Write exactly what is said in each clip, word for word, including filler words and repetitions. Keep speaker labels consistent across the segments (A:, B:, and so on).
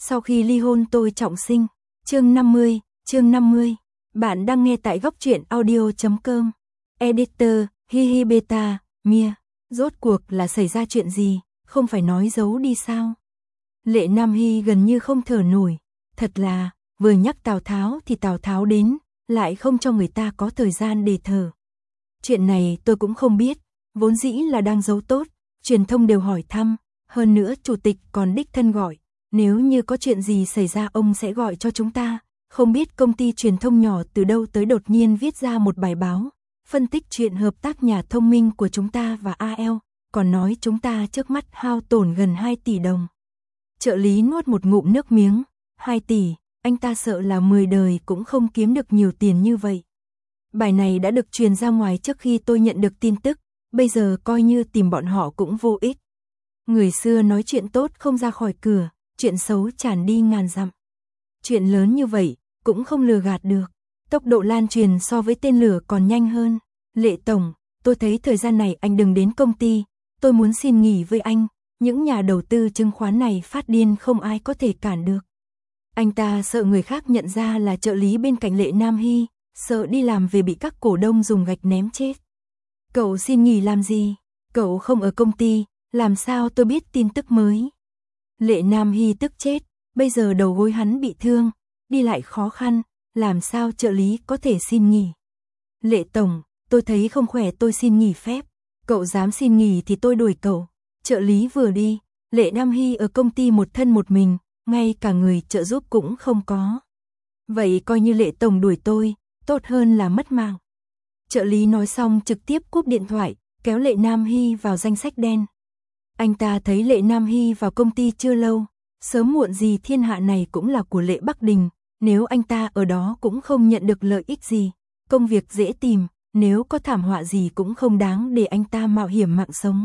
A: Sau khi ly hôn tôi trọng sinh. Chương năm mươi, chương năm mươi. Bạn đang nghe tại góc truyện audio chấm com. Editor, Hihi Beta, Mia. Rốt cuộc là xảy ra chuyện gì, không phải nói giấu đi sao? Lệ Nam Hy gần như không thở nổi. Thật là, vừa nhắc Tào Tháo thì Tào Tháo đến, lại không cho người ta có thời gian để thở. Chuyện này tôi cũng không biết, vốn dĩ là đang giấu tốt, truyền thông đều hỏi thăm, hơn nữa chủ tịch còn đích thân gọi. Nếu như có chuyện gì xảy ra ông sẽ gọi cho chúng ta, không biết công ty truyền thông nhỏ từ đâu tới đột nhiên viết ra một bài báo, phân tích chuyện hợp tác nhà thông minh của chúng ta và a lờ, còn nói chúng ta trước mắt hao tổn gần hai tỷ đồng. Trợ lý nuốt một ngụm nước miếng, hai tỷ, anh ta sợ là mười đời cũng không kiếm được nhiều tiền như vậy. Bài này đã được truyền ra ngoài trước khi tôi nhận được tin tức, bây giờ coi như tìm bọn họ cũng vô ích. Người xưa nói chuyện tốt không ra khỏi cửa, chuyện xấu tràn đi ngàn dặm. Chuyện lớn như vậy, cũng không lừa gạt được. Tốc độ lan truyền so với tên lửa còn nhanh hơn. Lệ Tổng, tôi thấy thời gian này anh đừng đến công ty, tôi muốn xin nghỉ với anh. Những nhà đầu tư chứng khoán này phát điên không ai có thể cản được. Anh ta sợ người khác nhận ra là trợ lý bên cạnh Lệ Nam Hy, sợ đi làm về bị các cổ đông dùng gạch ném chết. Cậu xin nghỉ làm gì? Cậu không ở công ty, làm sao tôi biết tin tức mới? Lệ Nam Hy tức chết, bây giờ đầu gối hắn bị thương, đi lại khó khăn, làm sao trợ lý có thể xin nghỉ? Lệ Tổng, tôi thấy không khỏe tôi xin nghỉ phép, cậu dám xin nghỉ thì tôi đuổi cậu. Trợ lý vừa đi, Lệ Nam Hy ở công ty một thân một mình, ngay cả người trợ giúp cũng không có. Vậy coi như Lệ Tổng đuổi tôi, tốt hơn là mất mạng. Trợ lý nói xong trực tiếp cúp điện thoại, kéo Lệ Nam Hy vào danh sách đen. Anh ta thấy Lệ Nam Hy vào công ty chưa lâu, sớm muộn gì thiên hạ này cũng là của Lệ Bắc Đình, nếu anh ta ở đó cũng không nhận được lợi ích gì, công việc dễ tìm, nếu có thảm họa gì cũng không đáng để anh ta mạo hiểm mạng sống.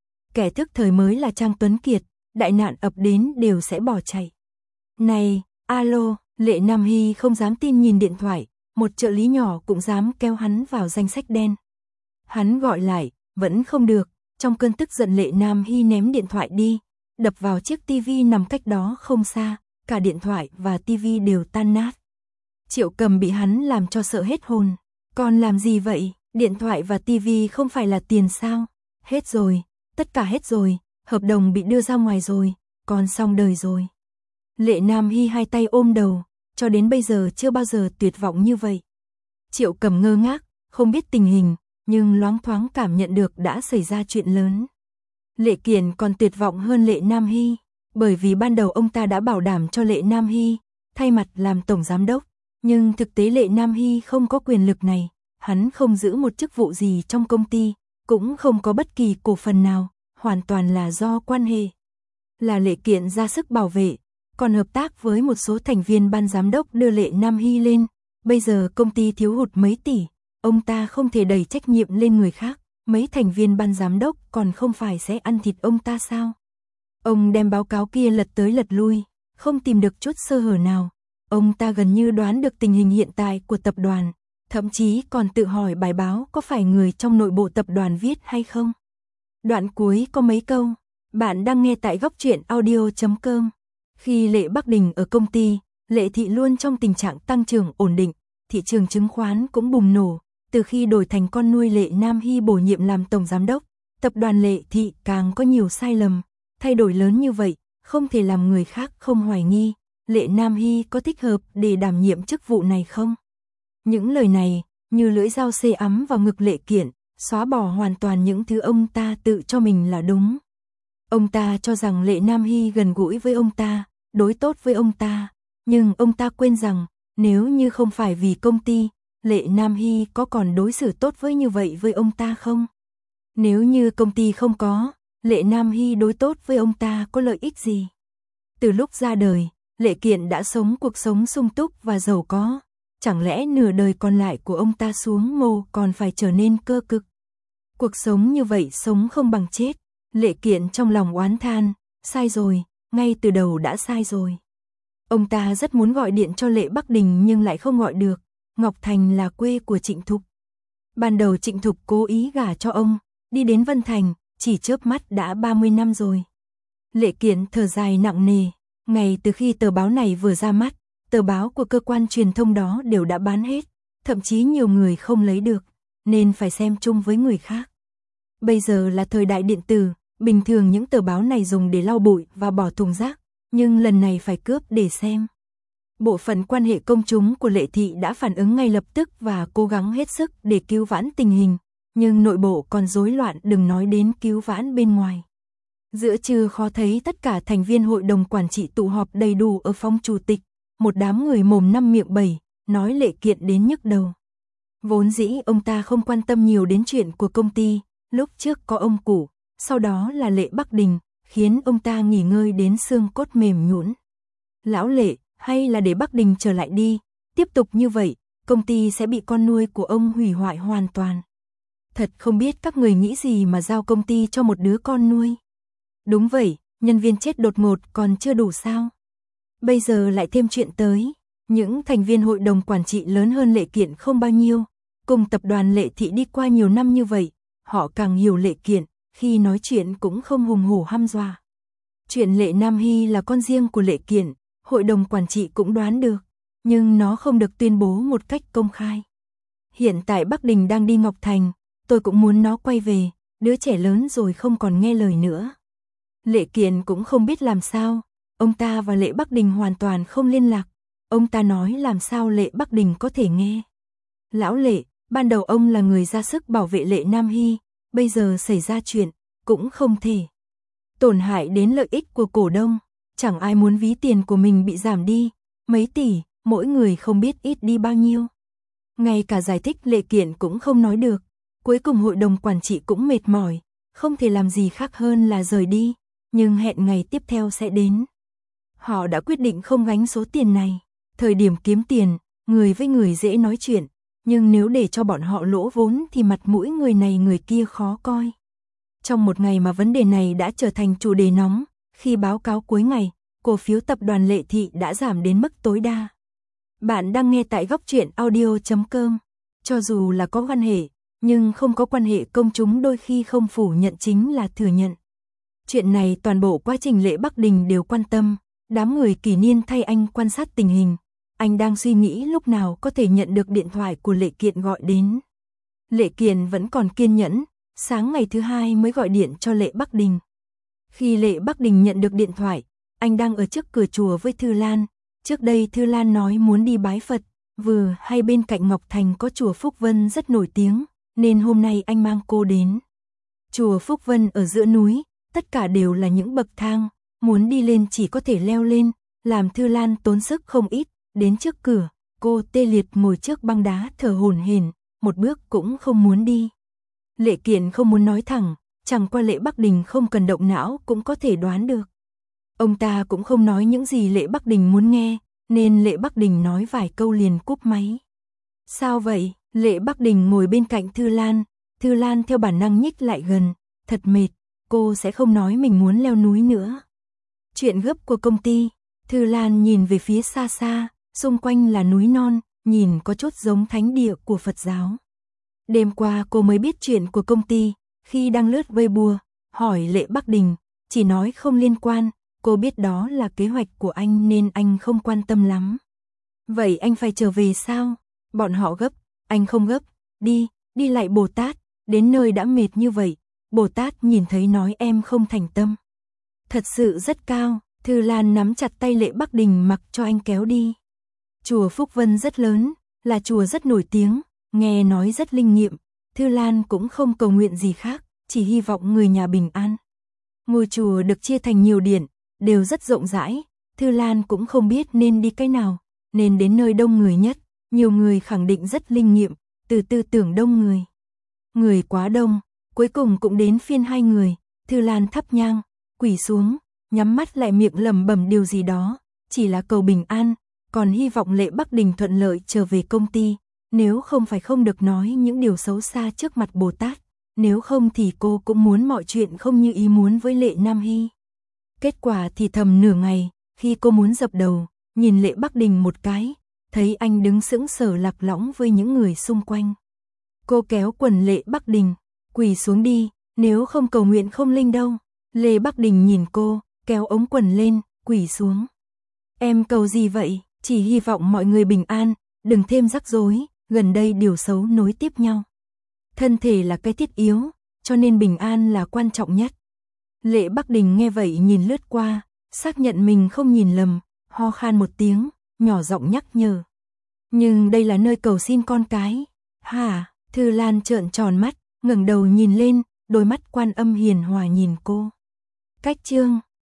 A: Kẻ thức thời mới là Trang Tuấn Kiệt, đại nạn ập đến đều sẽ bỏ chạy. Này, alo, Lệ Nam Hy không dám tin nhìn điện thoại, một trợ lý nhỏ cũng dám kéo hắn vào danh sách đen. Hắn gọi lại, vẫn không được, trong cơn tức giận Lệ Nam Hy ném điện thoại đi, đập vào chiếc tivi nằm cách đó không xa, cả điện thoại và tivi đều tan nát. Triệu Cầm bị hắn làm cho sợ hết hồn. Còn làm gì vậy? Điện thoại và tivi không phải là tiền sao? Hết rồi, tất cả hết rồi, hợp đồng bị đưa ra ngoài rồi, con xong đời rồi. Lệ Nam Hy hai tay ôm đầu, cho đến bây giờ chưa bao giờ tuyệt vọng như vậy. Triệu Cầm ngơ ngác, không biết tình hình, nhưng loáng thoáng cảm nhận được đã xảy ra chuyện lớn. Lệ Kiển còn tuyệt vọng hơn Lệ Nam Hy, bởi vì ban đầu ông ta đã bảo đảm cho Lệ Nam Hy thay mặt làm tổng giám đốc, nhưng thực tế Lệ Nam Hy không có quyền lực này, hắn không giữ một chức vụ gì trong công ty, cũng không có bất kỳ cổ phần nào, hoàn toàn là do quan hệ. Là Lệ Kiển ra sức bảo vệ, còn hợp tác với một số thành viên ban giám đốc đưa Lệ Nam Hy lên, bây giờ công ty thiếu hụt mấy tỷ, ông ta không thể đẩy trách nhiệm lên người khác, mấy thành viên ban giám đốc còn không phải sẽ ăn thịt ông ta sao? Ông đem báo cáo kia lật tới lật lui, không tìm được chút sơ hở nào. Ông ta gần như đoán được tình hình hiện tại của tập đoàn, thậm chí còn tự hỏi bài báo có phải người trong nội bộ tập đoàn viết hay không. Đoạn cuối có mấy câu, bạn đang nghe tại góc truyện audio chấm com. Khi Lệ Bắc Đình ở công ty, Lệ Thị luôn trong tình trạng tăng trưởng ổn định, thị trường chứng khoán cũng bùng nổ. Từ khi đổi thành con nuôi Lệ Nam Hy bổ nhiệm làm tổng giám đốc, tập đoàn Lệ Thị càng có nhiều sai lầm, thay đổi lớn như vậy, không thể làm người khác không hoài nghi, Lệ Nam Hy có thích hợp để đảm nhiệm chức vụ này không? Những lời này, như lưỡi dao xê ấm vào ngực Lệ Kiển, xóa bỏ hoàn toàn những thứ ông ta tự cho mình là đúng. Ông ta cho rằng Lệ Nam Hy gần gũi với ông ta, đối tốt với ông ta, nhưng ông ta quên rằng, nếu như không phải vì công ty, Lệ Nam Hy có còn đối xử tốt với như vậy với ông ta không? Nếu như công ty không có, Lệ Nam Hy đối tốt với ông ta có lợi ích gì? Từ lúc ra đời, Lệ Kiển đã sống cuộc sống sung túc và giàu có, chẳng lẽ nửa đời còn lại của ông ta xuống mồ còn phải trở nên cơ cực? Cuộc sống như vậy sống không bằng chết, Lệ Kiển trong lòng oán than, sai rồi, ngay từ đầu đã sai rồi. Ông ta rất muốn gọi điện cho Lệ Bắc Đình nhưng lại không gọi được. Ngọc Thành là quê của Trịnh Thục. Ban đầu Trịnh Thục cố ý gả cho ông, đi đến Vân Thành, chỉ chớp mắt đã ba mươi năm rồi. Lệ Kiển thở dài nặng nề, Ngay từ khi tờ báo này vừa ra mắt, tờ báo của cơ quan truyền thông đó đều đã bán hết, thậm chí nhiều người không lấy được, nên phải xem chung với người khác. Bây giờ là thời đại điện tử, bình thường những tờ báo này dùng để lau bụi và bỏ thùng rác, nhưng lần này phải cướp để xem. Bộ phận quan hệ công chúng của Lệ Thị đã phản ứng ngay lập tức và cố gắng hết sức để cứu vãn tình hình, nhưng nội bộ còn rối loạn, đừng nói đến cứu vãn bên ngoài. Giữa trưa khó thấy tất cả thành viên hội đồng quản trị tụ họp đầy đủ ở phòng chủ tịch, một đám người mồm năm miệng bảy, nói Lệ Kiện đến nhức đầu. Vốn dĩ ông ta không quan tâm nhiều đến chuyện của công ty, lúc trước có ông Củ, sau đó là Lệ Bắc Đình, khiến ông ta nghỉ ngơi đến xương cốt mềm nhũn. Lão Lệ, hay là để Bắc Đình trở lại đi, tiếp tục như vậy, công ty sẽ bị con nuôi của ông hủy hoại hoàn toàn. Thật không biết các người nghĩ gì mà giao công ty cho một đứa con nuôi. Đúng vậy, nhân viên chết đột ngột còn chưa đủ sao? Bây giờ lại thêm chuyện tới, những thành viên hội đồng quản trị lớn hơn Lệ Kiện không bao nhiêu, cùng tập đoàn Lệ Thị đi qua nhiều năm như vậy, họ càng hiểu Lệ Kiện, khi nói chuyện cũng không hùng hổ hăm dọa. Chuyện Lệ Nam Hy là con riêng của Lệ Kiện, hội đồng quản trị cũng đoán được, nhưng nó không được tuyên bố một cách công khai. Hiện tại Bắc Đình đang đi Ngọc Thành, tôi cũng muốn nó quay về, đứa trẻ lớn rồi không còn nghe lời nữa. Lệ Kiện cũng không biết làm sao, ông ta và Lệ Bắc Đình hoàn toàn không liên lạc, ông ta nói làm sao Lệ Bắc Đình có thể nghe. Lão Lệ, ban đầu ông là người ra sức bảo vệ Lệ Nam Hy, bây giờ xảy ra chuyện, cũng không thể tổn hại đến lợi ích của cổ đông, chẳng ai muốn ví tiền của mình bị giảm đi, mấy tỷ, mỗi người không biết ít đi bao nhiêu. Ngay cả giải thích Lệ Kiện cũng không nói được, cuối cùng hội đồng quản trị cũng mệt mỏi, không thể làm gì khác hơn là rời đi, nhưng hẹn ngày tiếp theo sẽ đến. Họ đã quyết định không gánh số tiền này, thời điểm kiếm tiền, người với người dễ nói chuyện, nhưng nếu để cho bọn họ lỗ vốn thì mặt mũi người này người kia khó coi. Trong một ngày mà vấn đề này đã trở thành chủ đề nóng, khi báo cáo cuối ngày, cổ phiếu tập đoàn Lệ Thị đã giảm đến mức tối đa. Bạn đang nghe tại góc truyện audio chấm com. Cho dù là có quan hệ, nhưng không có quan hệ công chúng đôi khi không phủ nhận chính là thừa nhận. Chuyện này toàn bộ quá trình Lệ Bắc Đình đều quan tâm, đám người kỷ niên thay anh quan sát tình hình. Anh đang suy nghĩ lúc nào có thể nhận được điện thoại của Lệ Kiện gọi đến. Lệ Kiện vẫn còn kiên nhẫn, sáng ngày thứ hai mới gọi điện cho Lệ Bắc Đình. Khi Lệ Bắc Đình nhận được điện thoại, anh đang ở trước cửa chùa với Thư Lan. Trước đây Thư Lan nói muốn đi bái Phật, vừa hay bên cạnh Ngọc Thành có chùa Phúc Vân rất nổi tiếng, nên hôm nay anh mang cô đến. Chùa Phúc Vân ở giữa núi, tất cả đều là những bậc thang, muốn đi lên chỉ có thể leo lên, làm Thư Lan tốn sức không ít. Đến trước cửa, cô tê liệt ngồi trước băng đá thở hổn hển, một bước cũng không muốn đi. Lệ Kiện không muốn nói thẳng, chẳng qua Lệ Bắc Đình không cần động não cũng có thể đoán được. Ông ta cũng không nói những gì Lệ Bắc Đình muốn nghe, nên Lệ Bắc Đình nói vài câu liền cúp máy. Sao vậy? Lệ Bắc Đình ngồi bên cạnh Thư Lan, Thư Lan theo bản năng nhích lại gần, thật mệt, cô sẽ không nói mình muốn leo núi nữa. Chuyện gấp của công ty, Thư Lan nhìn về phía xa xa, xung quanh là núi non, nhìn có chút giống thánh địa của Phật giáo. Đêm qua cô mới biết chuyện của công ty, khi đang lướt Weibo, hỏi Lệ Bắc Đình, chỉ nói không liên quan, cô biết đó là kế hoạch của anh nên anh không quan tâm lắm. Vậy anh phải trở về sao? Bọn họ gấp, anh không gấp, đi, đi lại Bồ Tát, đến nơi đã mệt như vậy, Bồ Tát nhìn thấy nói em không thành tâm. Thật sự rất cao, Thư Lan nắm chặt tay Lệ Bắc Đình mặc cho anh kéo đi. Chùa Phúc Vân rất lớn, là chùa rất nổi tiếng, nghe nói rất linh nghiệm, Thư Lan cũng không cầu nguyện gì khác, chỉ hy vọng người nhà bình an. Ngôi chùa được chia thành nhiều điện, đều rất rộng rãi, Thư Lan cũng không biết nên đi cái nào, nên đến nơi đông người nhất, nhiều người khẳng định rất linh nghiệm, từ tư tưởng đông người. Người quá đông, cuối cùng cũng đến phiên hai người, Thư Lan thắp nhang, quỳ xuống, nhắm mắt lại miệng lẩm bẩm điều gì đó, chỉ là cầu bình an, còn hy vọng Lệ Bắc Đình thuận lợi trở về công ty, nếu không phải không được nói những điều xấu xa trước mặt Bồ Tát, nếu không thì cô cũng muốn mọi chuyện không như ý muốn với Lệ Nam Hy. Kết quả thì thầm nửa ngày, khi cô muốn dập đầu, nhìn Lệ Bắc Đình một cái, thấy anh đứng sững sờ lạc lõng với những người xung quanh. Cô kéo quần Lệ Bắc Đình, quỳ xuống đi, nếu không cầu nguyện không linh đâu. Lệ Bắc Đình nhìn cô, kéo ống quần lên, quỳ xuống. Em cầu gì vậy? Chỉ hy vọng mọi người bình an, đừng thêm rắc rối, gần đây điều xấu nối tiếp nhau. Thân thể là cái thiết yếu, cho nên bình an là quan trọng nhất. Lệ Bắc Đình nghe vậy nhìn lướt qua, xác nhận mình không nhìn lầm, ho khan một tiếng, nhỏ giọng nhắc nhở. Nhưng đây là nơi cầu xin con cái. Hả? Thư Lan trợn tròn mắt, ngẩng đầu nhìn lên, đôi mắt Quan Âm hiền hòa nhìn cô. Cách chương